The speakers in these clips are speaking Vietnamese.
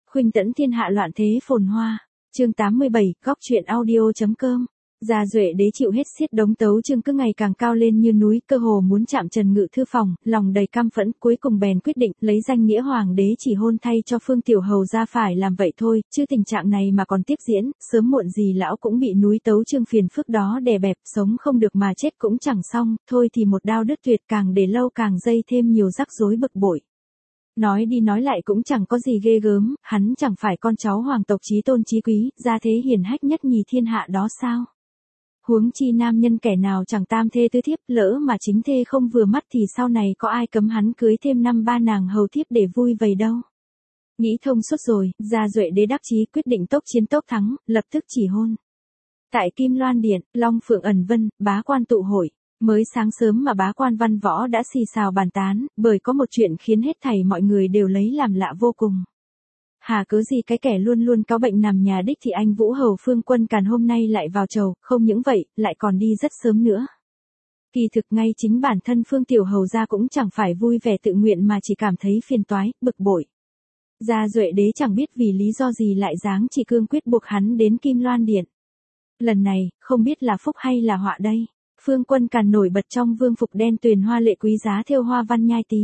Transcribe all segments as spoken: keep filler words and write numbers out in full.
Khuynh tẫn thiên hạ loạn thế phồn hoa. Chương tám mươi bảy, góc truyện audio.com. Gia Duệ đế chịu hết xiết đống tấu chương cứ ngày càng cao lên như núi, cơ hồ muốn chạm trần ngự thư phòng, lòng đầy căm phẫn, cuối cùng bèn quyết định lấy danh nghĩa hoàng đế chỉ hôn thay cho Phương Tiểu Hầu ra phải làm vậy thôi, chứ tình trạng này mà còn tiếp diễn, sớm muộn gì lão cũng bị núi tấu chương phiền phức đó đè bẹp, sống không được mà chết cũng chẳng xong, thôi thì một đao đứt tuyệt, càng để lâu càng dây thêm nhiều rắc rối bực bội. Nói đi nói lại cũng chẳng có gì ghê gớm, hắn chẳng phải con cháu hoàng tộc chí tôn chí quý, gia thế hiển hách nhất nhì thiên hạ đó sao? Huống chi nam nhân kẻ nào chẳng tam thê tứ thiếp, lỡ mà chính thê không vừa mắt thì sau này có ai cấm hắn cưới thêm năm ba nàng hầu thiếp để vui vầy đâu. Nghĩ thông suốt rồi, Gia Duệ đế đắc chí quyết định tốc chiến tốc thắng, lập tức chỉ hôn. Tại Kim Loan Điện, Long Phượng ẩn vân, bá quan tụ hội. Mới sáng sớm mà bá quan văn võ đã xì xào bàn tán, bởi có một chuyện khiến hết thảy mọi người đều lấy làm lạ vô cùng. Hà cớ gì cái kẻ luôn luôn có bệnh nằm nhà đích thì anh Vũ Hầu Phương Quân Càn hôm nay lại vào chầu, không những vậy, lại còn đi rất sớm nữa. Kỳ thực ngay chính bản thân Phương Tiểu Hầu gia cũng chẳng phải vui vẻ tự nguyện mà chỉ cảm thấy phiền toái, bực bội. Gia Duệ đế chẳng biết vì lý do gì lại dáng chỉ cương quyết buộc hắn đến Kim Loan Điện. Lần này, không biết là phúc hay là họa đây. Phương Quân Càn nổi bật trong vương phục đen tuyền hoa lệ quý giá thêu hoa văn nhai tí.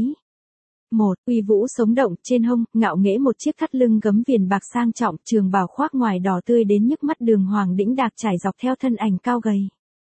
Một, uy vũ sống động, trên hông, ngạo nghễ một chiếc thắt lưng gấm viền bạc sang trọng, trường bào khoác ngoài đỏ tươi đến nhức mắt đường hoàng đĩnh đạc trải dọc theo thân ảnh cao gầy.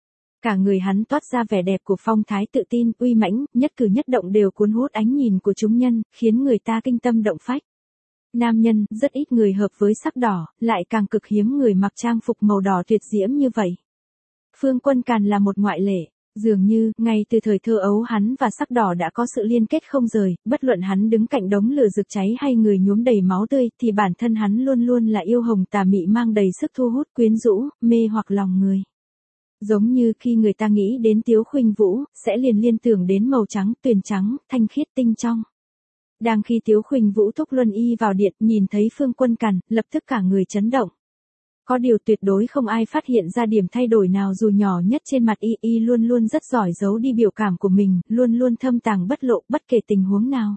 Cả người hắn toát ra vẻ đẹp của phong thái tự tin, uy mãnh, nhất cử nhất động đều cuốn hút ánh nhìn của chúng nhân, khiến người ta kinh tâm động phách. Nam nhân, rất ít người hợp với sắc đỏ, lại càng cực hiếm người mặc trang phục màu đỏ tuyệt diễm như vậy. Phương Quân Càn là một ngoại lệ, dường như, ngay từ thời thơ ấu hắn và sắc đỏ đã có sự liên kết không rời, bất luận hắn đứng cạnh đống lửa rực cháy hay người nhuốm đầy máu tươi, thì bản thân hắn luôn luôn là yêu hồng tà mị mang đầy sức thu hút quyến rũ, mê hoặc lòng người. Giống như khi người ta nghĩ đến Tiếu Khuynh Vũ, sẽ liền liên tưởng đến màu trắng, tuyền trắng, thanh khiết tinh trong. Đang khi Tiếu Khuynh Vũ thúc luân y vào điện, nhìn thấy Phương Quân Càn, lập tức cả người chấn động. Có điều tuyệt đối không ai phát hiện ra điểm thay đổi nào dù nhỏ nhất trên mặt y, y luôn luôn rất giỏi giấu đi biểu cảm của mình, luôn luôn thâm tàng bất lộ bất kể tình huống nào.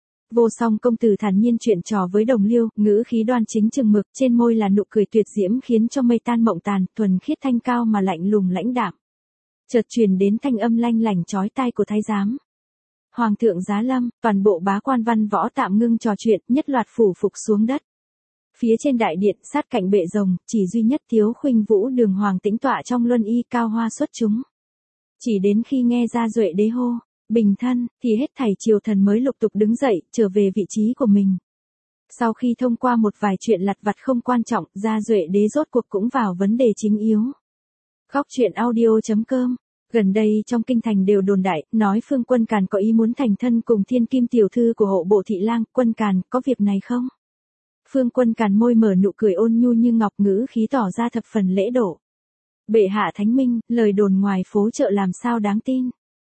Vô Song công tử thản nhiên chuyện trò với Đồng Liêu, ngữ khí đoan chính chừng mực, trên môi là nụ cười tuyệt diễm khiến cho mây tan mộng tàn, thuần khiết thanh cao mà lạnh lùng lãnh đạm. Chợt truyền đến thanh âm lanh lảnh chói tai của thái giám. Hoàng thượng giá lâm, toàn bộ bá quan văn võ tạm ngưng trò chuyện, nhất loạt phủ phục xuống đất. Phía trên đại điện, sát cạnh bệ rồng, chỉ duy nhất Tiếu Khuynh Vũ đường hoàng tĩnh tọa trong luân y cao hoa xuất chúng. Chỉ đến khi nghe Gia Duệ đế hô, bình thân, thì hết thảy triều thần mới lục tục đứng dậy, trở về vị trí của mình. Sau khi thông qua một vài chuyện lặt vặt không quan trọng, Gia Duệ đế rốt cuộc cũng vào vấn đề chính yếu. Góc truyện audio.com. Gần đây trong kinh thành đều đồn đại, nói Phương Quân Càn có ý muốn thành thân cùng thiên kim tiểu thư của hộ bộ thị lang. Quân Càn, có việc này không? Phương Quân Càn môi mở nụ cười ôn nhu như ngọc, ngữ khí tỏ ra thập phần lễ độ. Bệ hạ thánh minh, lời đồn ngoài phố chợ làm sao đáng tin.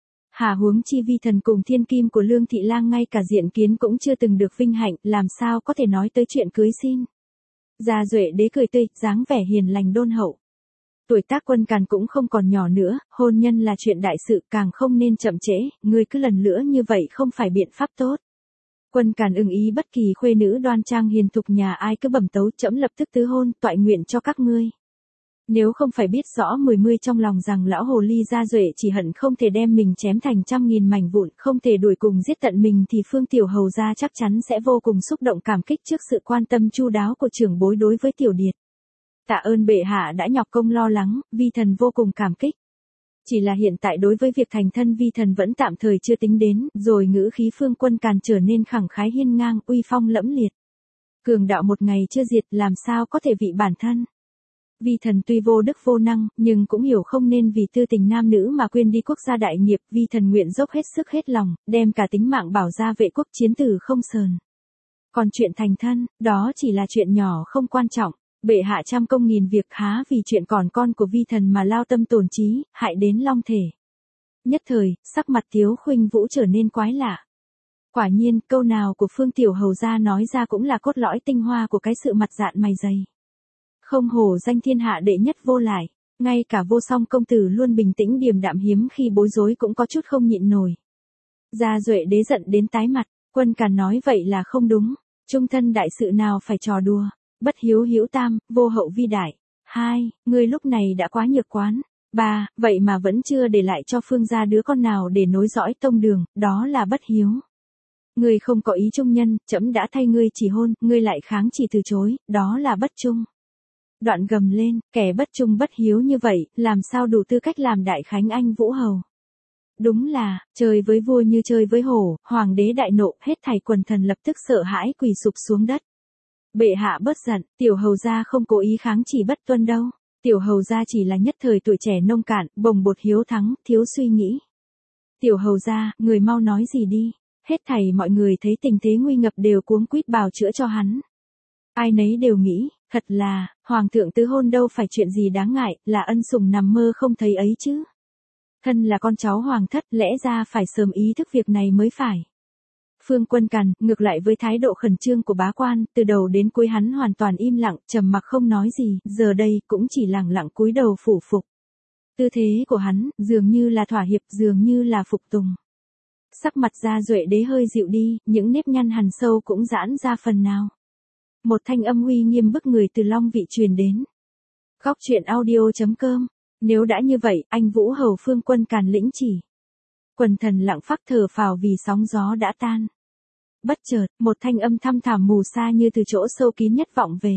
Hà huống chi vi thần cùng thiên kim của Lương thị lang ngay cả diện kiến cũng chưa từng được vinh hạnh, làm sao có thể nói tới chuyện cưới xin. Gia Duệ đế cười tươi, dáng vẻ hiền lành đôn hậu. Tuổi tác Quân Càn cũng không còn nhỏ nữa, hôn nhân là chuyện đại sự, càng không nên chậm trễ, ngươi cứ lần nữa như vậy không phải biện pháp tốt. Quân Càn ưng ý bất kỳ khuê nữ đoan trang hiền thục nhà ai cứ bẩm tấu, trẫm lập tức tứ hôn, toại nguyện cho các ngươi. Nếu không phải biết rõ mười mươi trong lòng rằng lão hồ ly Gia Duệ chỉ hận không thể đem mình chém thành trăm nghìn mảnh vụn, không thể đuổi cùng giết tận mình thì Phương Tiểu Hầu gia chắc chắn sẽ vô cùng xúc động cảm kích trước sự quan tâm chu đáo của trưởng bối đối với Tiểu Điệt. Tạ ơn bệ hạ đã nhọc công lo lắng, vi thần vô cùng cảm kích. Chỉ là hiện tại đối với việc thành thân vi thần vẫn tạm thời chưa tính đến, rồi ngữ khí Phương Quân Càn trở nên khẳng khái hiên ngang, uy phong lẫm liệt. Cường đạo một ngày chưa diệt, làm sao có thể vị bản thân. Vi thần tuy vô đức vô năng, nhưng cũng hiểu không nên vì tư tình nam nữ mà quên đi quốc gia đại nghiệp, vi thần nguyện dốc hết sức hết lòng, đem cả tính mạng bảo gia vệ quốc chiến tử không sờn. Còn chuyện thành thân, đó chỉ là chuyện nhỏ không quan trọng. Bệ hạ trăm công nghìn việc há vì chuyện còn con của vi thần mà lao tâm tổn trí, hại đến long thể. Nhất thời, sắc mặt Tiếu Khuynh Vũ trở nên quái lạ. Quả nhiên, câu nào của Phương Tiểu Hầu gia nói ra cũng là cốt lõi tinh hoa của cái sự mặt dạn mày dày. Không hổ danh thiên hạ đệ nhất vô lại, ngay cả Vô Song công tử luôn bình tĩnh điềm đạm hiếm khi bối rối cũng có chút không nhịn nổi. Gia Duệ đế giận đến tái mặt, Quân Càn nói vậy là không đúng. Trung thân đại sự nào phải trò đùa, bất hiếu hữu tam, vô hậu vi đại. Hai, ngươi lúc này đã quá nhược quán. Ba, vậy mà vẫn chưa để lại cho Phương gia đứa con nào để nối dõi tông đường, đó là bất hiếu. Ngươi không có ý trung nhân, trẫm đã thay ngươi chỉ hôn, ngươi lại kháng chỉ từ chối, đó là bất trung. Đoạn gầm lên, kẻ bất trung bất hiếu như vậy, làm sao đủ tư cách làm đại khánh anh Vũ hầu. Đúng là, chơi với vua như chơi với hổ, hoàng đế đại nộ, hết thảy quần thần lập tức sợ hãi quỳ sụp xuống đất. Bệ hạ bớt giận, tiểu hầu gia không cố ý kháng chỉ bất tuân đâu. Tiểu hầu gia chỉ là nhất thời tuổi trẻ nông cạn, bồng bột hiếu thắng, thiếu suy nghĩ. Tiểu hầu gia, người mau nói gì đi. Hết thảy mọi người thấy tình thế nguy ngập đều cuống quýt bào chữa cho hắn. Ai nấy đều nghĩ, thật là, hoàng thượng tứ hôn đâu phải chuyện gì đáng ngại, là ân sủng nằm mơ không thấy ấy chứ. Thân là con cháu hoàng thất, lẽ ra phải sớm ý thức việc này mới phải. Phương Quân Càn, ngược lại với thái độ khẩn trương của bá quan, từ đầu đến cuối hắn hoàn toàn im lặng, trầm mặc không nói gì, giờ đây cũng chỉ lẳng lặng cúi đầu phủ phục. Tư thế của hắn, dường như là thỏa hiệp, dường như là phục tùng. Sắc mặt Gia Duệ đế hơi dịu đi, những nếp nhăn hằn sâu cũng giãn ra phần nào. Một thanh âm uy nghiêm bức người từ Long Vị truyền đến. Góc truyện audio chấm com. Nếu đã như vậy, anh Vũ hầu Phương Quân Càn lĩnh chỉ. Quần thần lặng phắc thở phào vì sóng gió đã tan. Bất chợt, một thanh âm thăm thẳm mù xa như từ chỗ sâu kín nhất vọng về.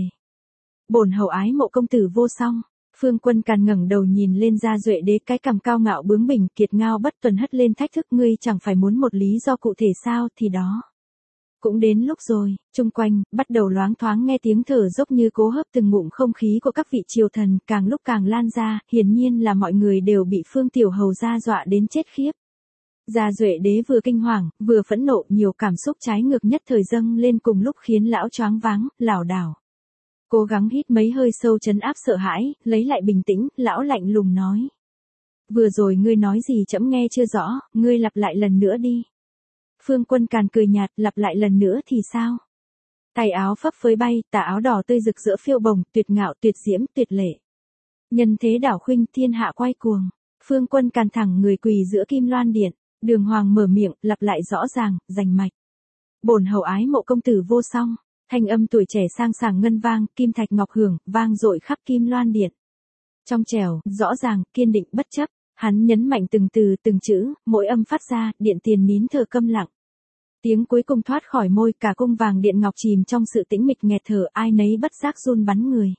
Bổn hầu ái mộ công tử vô song. Phương Quân Càn ngẩng đầu nhìn lên Gia Duệ đế, cái cằm cao ngạo bướng bỉnh, kiệt ngao bất tuần hất lên thách thức, ngươi chẳng phải muốn một lý do cụ thể sao, thì đó. Cũng đến lúc rồi, chung quanh, bắt đầu loáng thoáng nghe tiếng thở dốc như cố hấp từng ngụm không khí của các vị triều thần, càng lúc càng lan ra, hiển nhiên là mọi người đều bị Phương tiểu hầu gia dọa đến chết khiếp. Gia Duệ đế vừa kinh hoàng, vừa phẫn nộ, nhiều cảm xúc trái ngược nhất thời dâng lên cùng lúc khiến lão choáng váng, lảo đảo. Cố gắng hít mấy hơi sâu trấn áp sợ hãi, lấy lại bình tĩnh, lão lạnh lùng nói. Vừa rồi ngươi nói gì trẫm nghe chưa rõ, ngươi lặp lại lần nữa đi. Phương Quân Càn cười nhạt, lặp lại lần nữa thì sao? Tay áo phấp phới bay, tà áo đỏ tươi rực rỡ phiêu bồng, tuyệt ngạo, tuyệt diễm, tuyệt lệ. Nhân thế đảo khuynh, thiên hạ quay cuồng. Phương Quân Càn thẳng người quỳ giữa Kim Loan Điện, Đường Hoàng mở miệng, lặp lại rõ ràng, rành mạch. Bổn hầu ái mộ công tử vô song. Thanh âm tuổi trẻ sang sảng ngân vang, kim thạch ngọc hưởng, vang dội khắp Kim Loan Điện. Trong trẻo, rõ ràng, kiên định bất chấp, hắn nhấn mạnh từng từ từng chữ, mỗi âm phát ra, điện tiền nín thở câm lặng. Tiếng cuối cùng thoát khỏi môi, cả cung vàng điện ngọc chìm trong sự tĩnh mịch nghẹt thở, ai nấy bất giác run bắn người.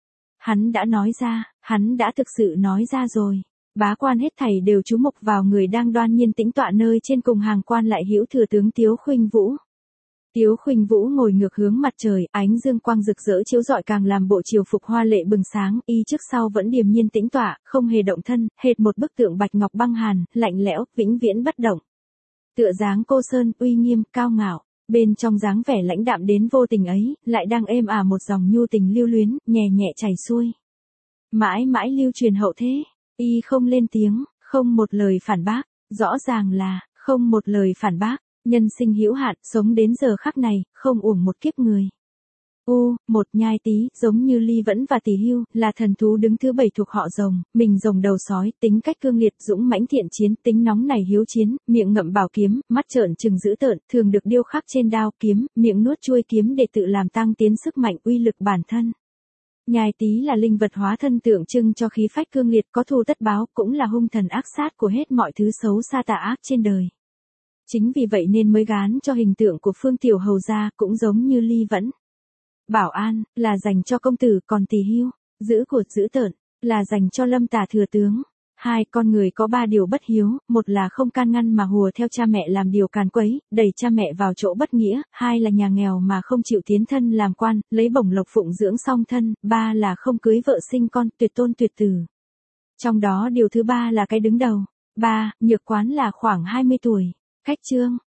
Hắn đã nói ra, hắn đã thực sự nói ra rồi. Bá quan hết thảy đều chú mục vào người đang đoan nhiên tĩnh tọa nơi trên cùng hàng quan lại hữu thừa tướng Tiếu Khuynh Vũ. Tiếu Khuynh Vũ ngồi ngược hướng mặt trời, ánh dương quang rực rỡ chiếu rọi càng làm bộ triều phục hoa lệ bừng sáng, y trước sau vẫn điềm nhiên tĩnh tọa, không hề động thân, hệt một bức tượng bạch ngọc băng hàn, lạnh lẽo, vĩnh viễn bất động. Tựa dáng cô sơn, uy nghiêm, cao ngạo, bên trong dáng vẻ lãnh đạm đến vô tình ấy, lại đang êm ả một dòng nhu tình lưu luyến, nhẹ nhẹ chảy xuôi. Mãi mãi lưu truyền hậu thế, y không lên tiếng, không một lời phản bác, rõ ràng là, không một lời phản bác. Nhân sinh hữu hạn, sống đến giờ khắc này, không uổng một kiếp người. U, một nhai tí, giống như Ly Vẫn và Tỷ Hưu, là thần thú đứng thứ bảy thuộc họ rồng, mình rồng đầu sói, tính cách cương liệt, dũng mãnh thiện chiến, tính nóng nảy hiếu chiến, miệng ngậm bảo kiếm, mắt trợn trừng dữ tợn, thường được điêu khắc trên đao kiếm, miệng nuốt chuôi kiếm để tự làm tăng tiến sức mạnh uy lực bản thân. Nhai tí là linh vật hóa thân tượng trưng cho khí phách cương liệt, có thù tất báo, cũng là hung thần ác sát của hết mọi thứ xấu xa tà ác trên đời. Chính vì vậy nên mới gán cho hình tượng của Phương tiểu hầu gia cũng giống như Ly Vẫn. Bảo an, là dành cho công tử, còn Tỷ Hưu, giữ cột giữ tợn, là dành cho Lâm Tả thừa tướng. Hai con người có ba điều bất hiếu, một là không can ngăn mà hùa theo cha mẹ làm điều càn quấy, đẩy cha mẹ vào chỗ bất nghĩa, hai là nhà nghèo mà không chịu tiến thân làm quan, lấy bổng lộc phụng dưỡng song thân, ba là không cưới vợ sinh con, tuyệt tôn tuyệt tử. Trong đó điều thứ ba là cái đứng đầu. Ba, nhược quán là khoảng hai mươi tuổi. Khách chương,